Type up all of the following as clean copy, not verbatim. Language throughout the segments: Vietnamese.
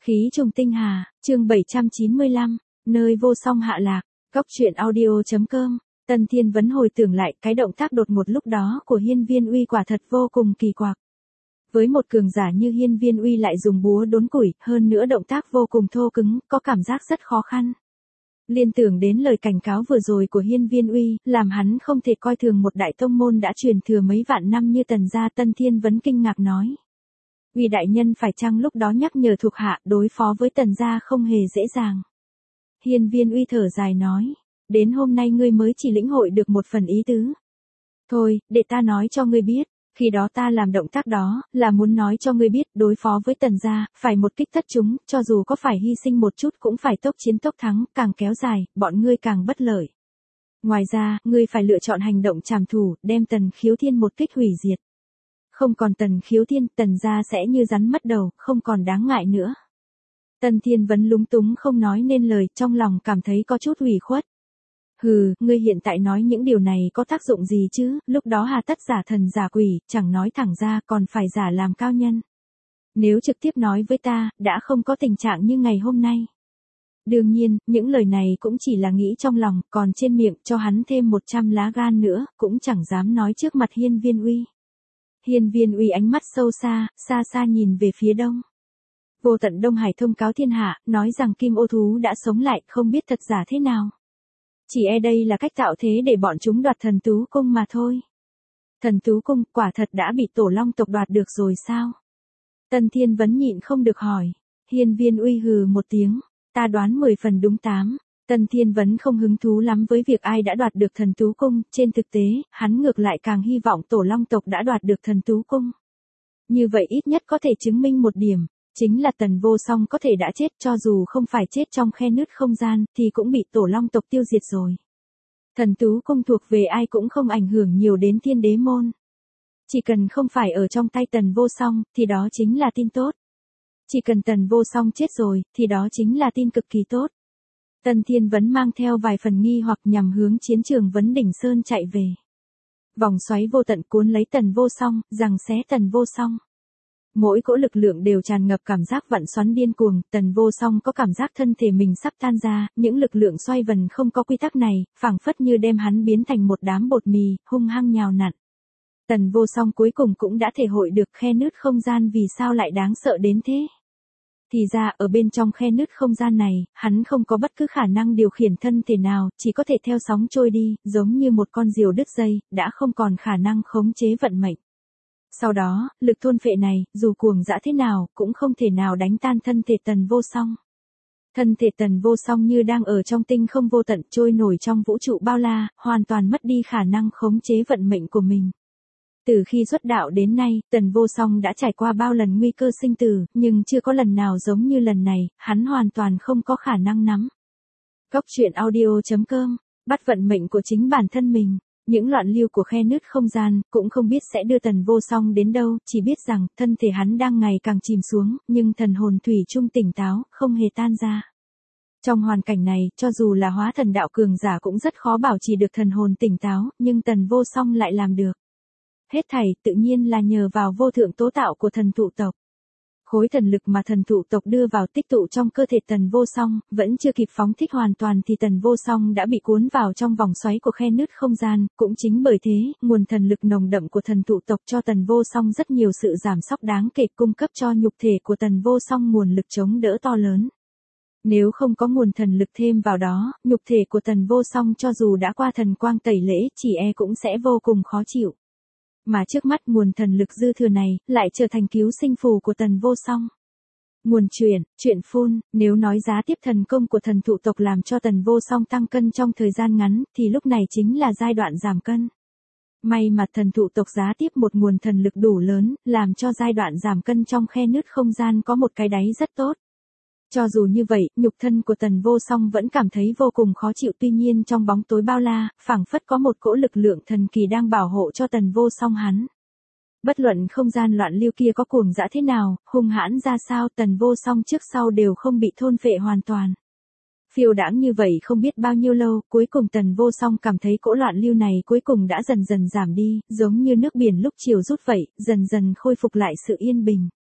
Khí trùng tinh hà, chương 795, nơi vô song hạ lạc, góc truyện audio.com. Tần Thiên Vấn hồi tưởng lại cái động tác đột ngột lúc đó của Hiên Viên Uy quả thật vô cùng kỳ quặc. Với một cường giả như Hiên Viên Uy lại dùng búa đốn củi, hơn nữa động tác vô cùng thô cứng, có cảm giác rất khó khăn. Liên tưởng đến lời cảnh cáo vừa rồi của Hiên Viên Uy, làm hắn không thể coi thường một đại tông môn đã truyền thừa mấy vạn năm như Tần gia. Tần Thiên Vấn kinh ngạc nói. Uy đại nhân phải chăng lúc đó nhắc nhở thuộc hạ đối phó với Tần gia không hề dễ dàng. Hiên Viên Uy thở dài nói, đến hôm nay ngươi mới chỉ lĩnh hội được một phần ý tứ. Thôi, để ta nói cho ngươi biết, khi đó ta làm động tác đó, là muốn nói cho ngươi biết đối phó với Tần gia, phải một kích tất chúng, cho dù có phải hy sinh một chút cũng phải tốc chiến tốc thắng, càng kéo dài, bọn ngươi càng bất lợi. Ngoài ra, ngươi phải lựa chọn hành động trảm thủ, đem Tần Khiếu Thiên một kích hủy diệt. Không còn Tần Khiếu Thiên, Tần gia sẽ như rắn mất đầu, không còn đáng ngại nữa. Tần Thiên Vấn lúng túng không nói nên lời, trong lòng cảm thấy có chút ủy khuất. Hừ, ngươi hiện tại nói những điều này có tác dụng gì chứ, lúc đó hà tất giả thần giả quỷ, chẳng nói thẳng ra còn phải giả làm cao nhân. Nếu trực tiếp nói với ta, đã không có tình trạng như ngày hôm nay. Đương nhiên, những lời này cũng chỉ là nghĩ trong lòng, còn trên miệng cho hắn thêm 100 lá gan nữa, cũng chẳng dám nói trước mặt Hiên Viên Uy. Hiên Viên Uy ánh mắt sâu xa, xa xa nhìn về phía đông. Vô Tận Đông Hải thông cáo thiên hạ, nói rằng Kim Ô Thú đã sống lại, không biết thật giả thế nào. Chỉ e đây là cách tạo thế để bọn chúng đoạt Thần Tú Cung mà thôi. Thần Tú Cung quả thật đã bị Tổ Long tộc đoạt được rồi sao? Tần Thiên Vấn nhịn không được hỏi. Hiên Viên Uy hừ một tiếng, ta đoán 10 phần đúng 8. Tần Thiên Vấn không hứng thú lắm với việc ai đã đoạt được Thần Tú Cung, trên thực tế, hắn ngược lại càng hy vọng Tổ Long tộc đã đoạt được Thần Tú Cung. Như vậy ít nhất có thể chứng minh một điểm, chính là Tần Vô Song có thể đã chết, cho dù không phải chết trong khe nứt không gian, thì cũng bị Tổ Long tộc tiêu diệt rồi. Thần Tú Cung thuộc về ai cũng không ảnh hưởng nhiều đến Thiên Đế môn. Chỉ cần không phải ở trong tay Tần Vô Song, thì đó chính là tin tốt. Chỉ cần Tần Vô Song chết rồi, thì đó chính là tin cực kỳ tốt. Tần Thiên Vấn mang theo vài phần nghi hoặc nhằm hướng chiến trường Vấn Đỉnh Sơn chạy về. Vòng xoáy vô tận cuốn lấy Tần Vô Song, giằng xé Tần Vô Song. Mỗi cỗ lực lượng đều tràn ngập cảm giác vặn xoắn điên cuồng, Tần Vô Song có cảm giác thân thể mình sắp tan ra, những lực lượng xoay vần không có quy tắc này, phảng phất như đem hắn biến thành một đám bột mì, hung hăng nhào nặn. Tần Vô Song cuối cùng cũng đã thể hội được khe nứt không gian vì sao lại đáng sợ đến thế. Thì ra ở bên trong khe nứt không gian này, hắn không có bất cứ khả năng điều khiển thân thể nào, chỉ có thể theo sóng trôi đi, giống như một con diều đứt dây, đã không còn khả năng khống chế vận mệnh. Sau đó, lực thôn phệ này, dù cuồng dã thế nào, cũng không thể nào đánh tan thân thể Tần Vô Song. Thân thể Tần Vô Song như đang ở trong tinh không vô tận trôi nổi trong vũ trụ bao la, hoàn toàn mất đi khả năng khống chế vận mệnh của mình. Từ khi xuất đạo đến nay, Tần Vô Song đã trải qua bao lần nguy cơ sinh tử, nhưng chưa có lần nào giống như lần này, hắn hoàn toàn không có khả năng nắm. Góc truyện audio.com, bắt vận mệnh của chính bản thân mình. Những loạn lưu của khe nứt không gian, cũng không biết sẽ đưa Tần Vô Song đến đâu, chỉ biết rằng, thân thể hắn đang ngày càng chìm xuống, nhưng thần hồn thủy chung tỉnh táo, không hề tan ra. Trong hoàn cảnh này, cho dù là hóa thần đạo cường giả cũng rất khó bảo trì được thần hồn tỉnh táo, nhưng Tần Vô Song lại làm được. Hết thảy, tự nhiên là nhờ vào vô thượng tố tạo của thần thụ tộc. Khối thần lực mà thần thụ tộc đưa vào tích tụ trong cơ thể Tần Vô Song, vẫn chưa kịp phóng thích hoàn toàn thì Tần Vô Song đã bị cuốn vào trong vòng xoáy của khe nứt không gian, cũng chính bởi thế, nguồn thần lực nồng đậm của thần thụ tộc cho Tần Vô Song rất nhiều sự giảm sóc đáng kể, cung cấp cho nhục thể của Tần Vô Song nguồn lực chống đỡ to lớn. Nếu không có nguồn thần lực thêm vào đó, nhục thể của Tần Vô Song cho dù đã qua thần quang tẩy lễ, chỉ e cũng sẽ vô cùng khó chịu. Mà trước mắt nguồn thần lực dư thừa này, lại trở thành cứu sinh phù của Tần Vô Song. Nguồn chuyện phun, nếu nói giá tiếp thần công của thần thụ tộc làm cho Tần Vô Song tăng cân trong thời gian ngắn, thì lúc này chính là giai đoạn giảm cân. May mà thần thụ tộc giá tiếp một nguồn thần lực đủ lớn, làm cho giai đoạn giảm cân trong khe nứt không gian có một cái đáy rất tốt. Cho dù như vậy, nhục thân của Tần Vô Song vẫn cảm thấy vô cùng khó chịu, tuy nhiên trong bóng tối bao la, phảng phất có một cỗ lực lượng thần kỳ đang bảo hộ cho Tần Vô Song hắn. Bất luận không gian loạn lưu kia có cuồng dã thế nào, hung hãn ra sao, Tần Vô Song trước sau đều không bị thôn phệ hoàn toàn. Phiêu đãng như vậy không biết bao nhiêu lâu, cuối cùng Tần Vô Song cảm thấy cỗ loạn lưu này cuối cùng đã dần dần giảm đi, giống như nước biển lúc chiều rút vậy, dần dần khôi phục lại sự yên bình.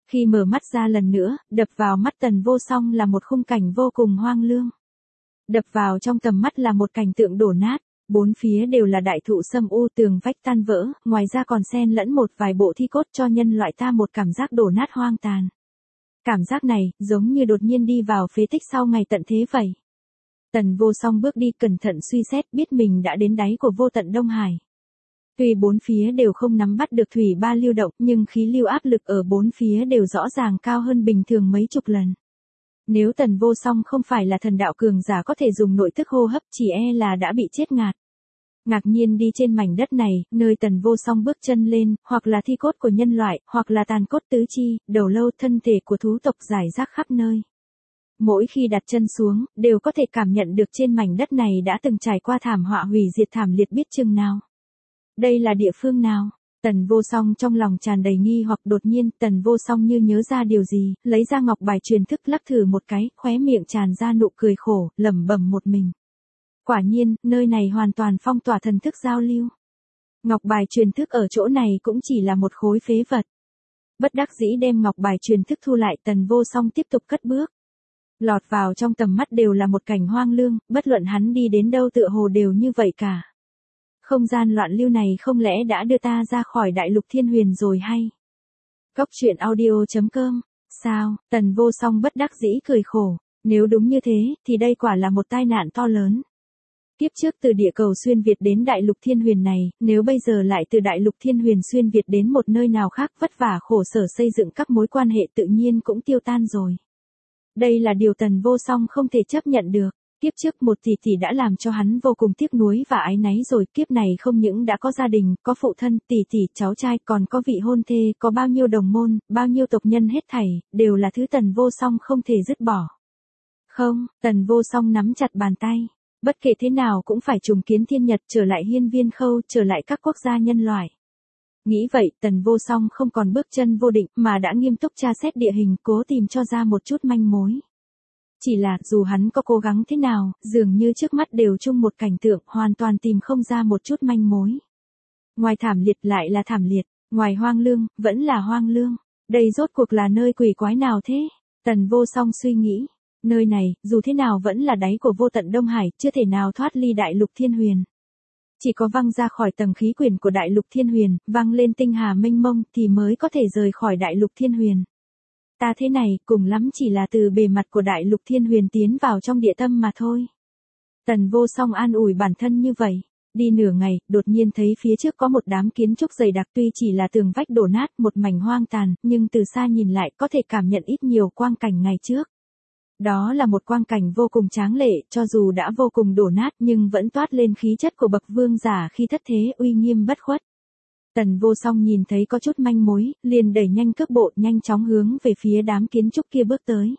Khi mở mắt ra lần nữa, đập vào mắt Tần Vô Song là một khung cảnh vô cùng hoang lương. Đập vào trong tầm mắt là một cảnh tượng đổ nát, bốn phía đều là đại thụ sâm u, tường vách tan vỡ, ngoài ra còn xen lẫn một vài bộ thi cốt cho nhân loại ta một cảm giác đổ nát hoang tàn. Cảm giác này, giống như đột nhiên đi vào phế tích sau ngày tận thế vậy. Tần Vô Song bước đi cẩn thận suy xét, biết mình đã đến đáy của vô tận Đông Hải. Tuy bốn phía đều không nắm bắt được thủy ba lưu động, nhưng khí lưu áp lực ở bốn phía đều rõ ràng cao hơn bình thường mấy chục lần. Nếu Tần Vô Song không phải là thần đạo cường giả có thể dùng nội thức hô hấp, chỉ e là đã bị chết ngạt. Ngạc nhiên đi trên mảnh đất này, nơi Tần Vô Song bước chân lên, hoặc là thi cốt của nhân loại, hoặc là tàn cốt tứ chi, đầu lâu, thân thể của thú tộc rải rác khắp nơi. Mỗi khi đặt chân xuống, đều có thể cảm nhận được trên mảnh đất này đã từng trải qua thảm họa hủy diệt thảm liệt biết chừng nào. Đây là địa phương nào? Tần Vô Song trong lòng tràn đầy nghi hoặc, đột nhiên, Tần Vô Song như nhớ ra điều gì, lấy ra ngọc bài truyền thức lắc thử một cái, khóe miệng tràn ra nụ cười khổ, lẩm bẩm một mình. Quả nhiên, nơi này hoàn toàn phong tỏa thần thức giao lưu. Ngọc bài truyền thức ở chỗ này cũng chỉ là một khối phế vật. Bất đắc dĩ đem ngọc bài truyền thức thu lại, Tần Vô Song tiếp tục cất bước. Lọt vào trong tầm mắt đều là một cảnh hoang lương, bất luận hắn đi đến đâu tựa hồ đều như vậy cả. Không gian loạn lưu này không lẽ đã đưa ta ra khỏi đại lục thiên huyền rồi hay? Góc truyện audio.com. Sao? Tần Vô Song bất đắc dĩ cười khổ. Nếu đúng như thế, thì đây quả là một tai nạn to lớn. Kiếp trước từ địa cầu xuyên Việt đến đại lục thiên huyền này, nếu bây giờ lại từ đại lục thiên huyền xuyên Việt đến một nơi nào khác, vất vả khổ sở xây dựng các mối quan hệ tự nhiên cũng tiêu tan rồi. Đây là điều Tần Vô Song không thể chấp nhận được. Kiếp trước một tỷ tỷ đã làm cho hắn vô cùng tiếc nuối và áy náy rồi, kiếp này không những đã có gia đình, có phụ thân, tỷ tỷ, cháu trai, còn có vị hôn thê, có bao nhiêu đồng môn, bao nhiêu tộc nhân hết thảy, đều là thứ Tần Vô Song không thể dứt bỏ. Không, Tần Vô Song nắm chặt bàn tay. Bất kể thế nào cũng phải trùng kiến thiên nhật, trở lại hiên viên khâu, trở lại các quốc gia nhân loại. Nghĩ vậy, Tần Vô Song không còn bước chân vô định, mà đã nghiêm túc tra xét địa hình, cố tìm cho ra một chút manh mối. Chỉ là, dù hắn có cố gắng thế nào, dường như trước mắt đều chung một cảnh tượng, hoàn toàn tìm không ra một chút manh mối. Ngoài thảm liệt lại là thảm liệt, ngoài hoang lương, vẫn là hoang lương. Đây rốt cuộc là nơi quỷ quái nào thế? Tần Vô Song suy nghĩ. Nơi này, dù thế nào vẫn là đáy của vô tận Đông Hải, chưa thể nào thoát ly đại lục thiên huyền. Chỉ có văng ra khỏi tầng khí quyển của đại lục thiên huyền, văng lên tinh hà mênh mông, thì mới có thể rời khỏi đại lục thiên huyền. Ta thế này, cùng lắm chỉ là từ bề mặt của đại lục thiên huyền tiến vào trong địa tâm mà thôi. Tần Vô Song an ủi bản thân như vậy. Đi nửa ngày, đột nhiên thấy phía trước có một đám kiến trúc dày đặc, tuy chỉ là tường vách đổ nát, một mảnh hoang tàn, nhưng từ xa nhìn lại có thể cảm nhận ít nhiều quang cảnh ngày trước. Đó là một quang cảnh vô cùng tráng lệ, cho dù đã vô cùng đổ nát nhưng vẫn toát lên khí chất của bậc vương giả khi thất thế, uy nghiêm bất khuất. Tần Vô Song nhìn thấy có chút manh mối, liền đẩy nhanh cước bộ, nhanh chóng hướng về phía đám kiến trúc kia bước tới.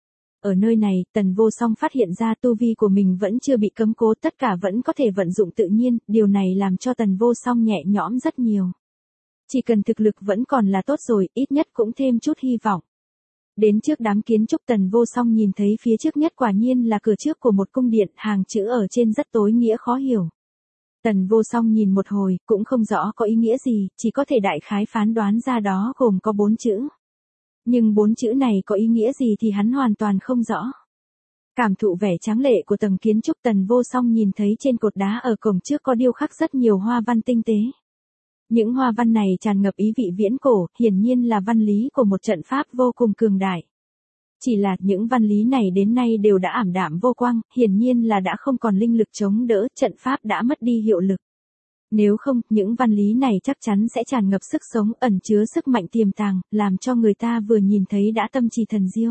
Ở nơi này, Tần Vô Song phát hiện ra tu vi của mình vẫn chưa bị cấm cố, tất cả vẫn có thể vận dụng tự nhiên, điều này làm cho Tần Vô Song nhẹ nhõm rất nhiều. Chỉ cần thực lực vẫn còn là tốt rồi, ít nhất cũng thêm chút hy vọng. Đến trước đám kiến trúc, Tần Vô Song nhìn thấy phía trước nhất quả nhiên là cửa trước của một cung điện, hàng chữ ở trên rất tối nghĩa khó hiểu. Tần Vô Song nhìn một hồi, cũng không rõ có ý nghĩa gì, chỉ có thể đại khái phán đoán ra đó gồm có 4 chữ. Nhưng 4 chữ này có ý nghĩa gì thì hắn hoàn toàn không rõ. Cảm thụ vẻ tráng lệ của tầng kiến trúc, Tần Vô Song nhìn thấy trên cột đá ở cổng trước có điêu khắc rất nhiều hoa văn tinh tế. Những hoa văn này tràn ngập ý vị viễn cổ, hiển nhiên là văn lý của một trận pháp vô cùng cường đại. Chỉ là những văn lý này đến nay đều đã ảm đạm vô quang, hiển nhiên là đã không còn linh lực chống đỡ, trận pháp đã mất đi hiệu lực. Nếu không, những văn lý này chắc chắn sẽ tràn ngập sức sống, ẩn chứa sức mạnh tiềm tàng, làm cho người ta vừa nhìn thấy đã tâm trì thần diêu.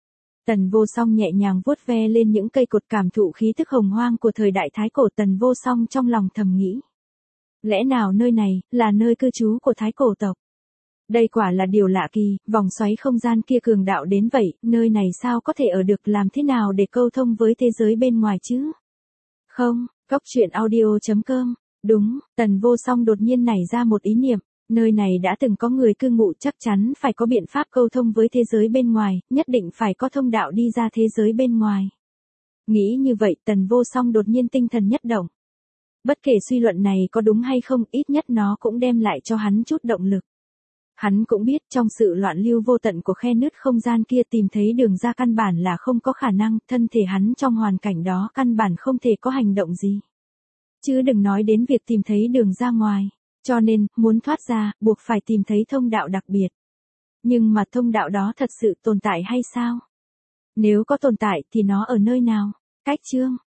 Tần Vô Song nhẹ nhàng vuốt ve lên những cây cột, cảm thụ khí tức hồng hoang của thời đại Thái Cổ. Tần Vô Song trong lòng thầm nghĩ. Lẽ nào nơi này, là nơi cư trú của Thái Cổ tộc? Đây quả là điều lạ kỳ, vòng xoáy không gian kia cường đạo đến vậy, nơi này sao có thể ở được, làm thế nào để câu thông với thế giới bên ngoài chứ? Không, góc truyện audio.com. Đúng, Tần Vô Song đột nhiên nảy ra một ý niệm, nơi này đã từng có người cư ngụ, chắc chắn phải có biện pháp câu thông với thế giới bên ngoài, nhất định phải có thông đạo đi ra thế giới bên ngoài. Nghĩ như vậy, Tần Vô Song đột nhiên tinh thần nhất động. Bất kể suy luận này có đúng hay không, ít nhất nó cũng đem lại cho hắn chút động lực. Hắn cũng biết trong sự loạn lưu vô tận của khe nứt không gian kia tìm thấy đường ra căn bản là không có khả năng, thân thể hắn trong hoàn cảnh đó căn bản không thể có hành động gì. Chứ đừng nói đến việc tìm thấy đường ra ngoài. Cho nên, muốn thoát ra, buộc phải tìm thấy thông đạo đặc biệt. Nhưng mà thông đạo đó thật sự tồn tại hay sao? Nếu có tồn tại thì nó ở nơi nào? Cách chương